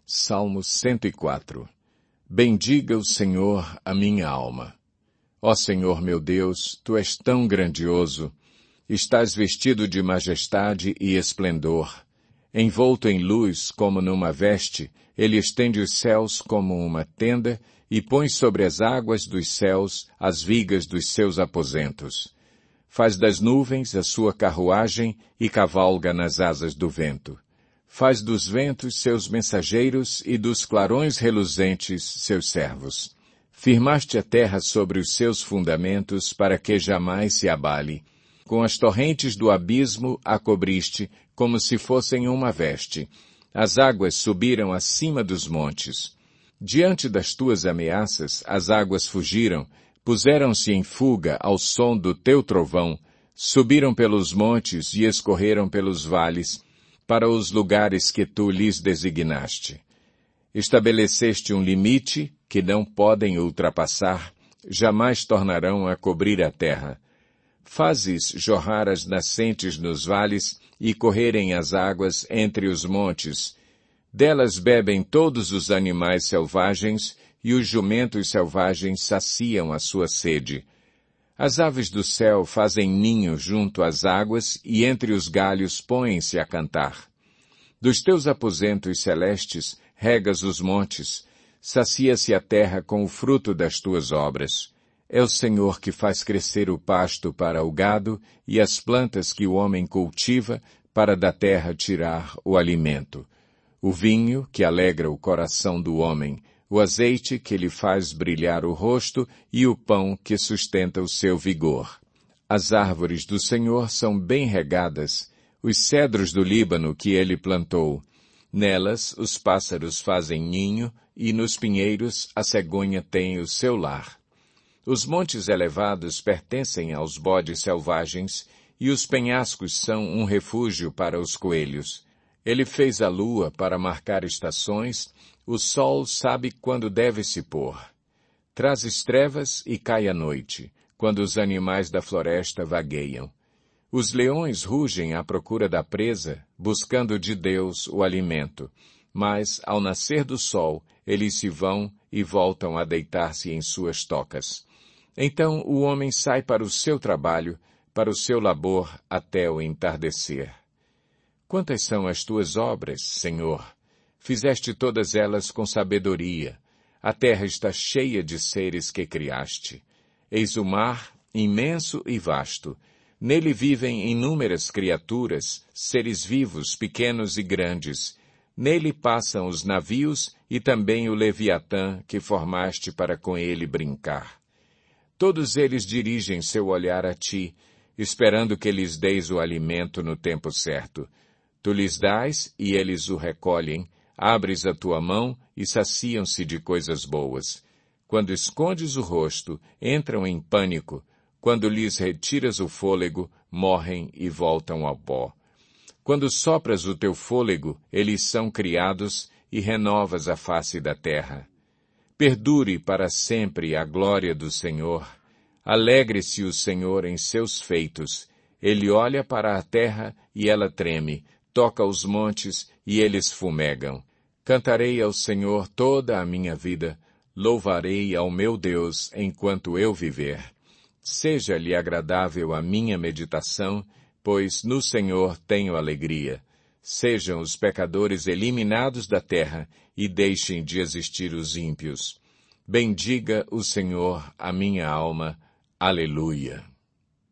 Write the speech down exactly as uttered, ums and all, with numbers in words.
Salmo cento e quatro. Bendiga o Senhor a minha alma. Ó Senhor meu Deus, Tu és tão grandioso, estás vestido de majestade e esplendor. Envolto em luz como numa veste, Ele estende os céus como uma tenda e põe sobre as águas dos céus as vigas dos seus aposentos. Faz das nuvens a sua carruagem e cavalga nas asas do vento. Faz dos ventos seus mensageiros e dos clarões reluzentes seus servos. Firmaste a terra sobre os seus fundamentos para que jamais se abale. Com as torrentes do abismo a cobriste como se fossem uma veste. As águas subiram acima dos montes. Diante das tuas ameaças, as águas fugiram, puseram-se em fuga ao som do teu trovão, subiram pelos montes e escorreram pelos vales, para os lugares que tu lhes designaste. Estabeleceste um limite que não podem ultrapassar, jamais tornarão a cobrir a terra. Fazes jorrar as nascentes nos vales e correrem as águas entre os montes. Delas bebem todos os animais selvagens e os jumentos selvagens saciam a sua sede. As aves do céu fazem ninho junto às águas e entre os galhos põem-se a cantar. Dos teus aposentos celestes regas os montes, sacia-se a terra com o fruto das tuas obras. É o Senhor que faz crescer o pasto para o gado e as plantas que o homem cultiva para da terra tirar o alimento. O vinho que alegra o coração do homem, o azeite que lhe faz brilhar o rosto e o pão que sustenta o seu vigor. As árvores do Senhor são bem regadas, os cedros do Líbano que ele plantou. Nelas os pássaros fazem ninho e nos pinheiros a cegonha tem o seu lar. Os montes elevados pertencem aos bodes selvagens e os penhascos são um refúgio para os coelhos. Ele fez a lua para marcar estações, o sol sabe quando deve se pôr. Trazes trevas e cai a noite, quando os animais da floresta vagueiam. Os leões rugem à procura da presa, buscando de Deus o alimento. Mas, ao nascer do sol, eles se vão e voltam a deitar-se em suas tocas. Então o homem sai para o seu trabalho, para o seu labor até o entardecer. Quantas são as tuas obras, Senhor? Fizeste todas elas com sabedoria. A terra está cheia de seres que criaste. Eis o mar, imenso e vasto. Nele vivem inúmeras criaturas, seres vivos, pequenos e grandes. Nele passam os navios e também o Leviatã que formaste para com ele brincar. Todos eles dirigem seu olhar a ti, esperando que lhes deis o alimento no tempo certo. Tu lhes dás e eles o recolhem. Abres a tua mão e saciam-se de coisas boas. Quando escondes o rosto, entram em pânico. Quando lhes retiras o fôlego, morrem e voltam ao pó. Quando sopras o teu fôlego, eles são criados e renovas a face da terra. Perdure para sempre a glória do Senhor. Alegre-se o Senhor em seus feitos. Ele olha para a terra e ela treme, toca os montes e eles fumegam. Cantarei ao Senhor toda a minha vida, louvarei ao meu Deus enquanto eu viver. Seja-lhe agradável a minha meditação, pois no Senhor tenho alegria. Sejam os pecadores eliminados da terra e deixem de existir os ímpios. Bendiga o Senhor a minha alma. Aleluia.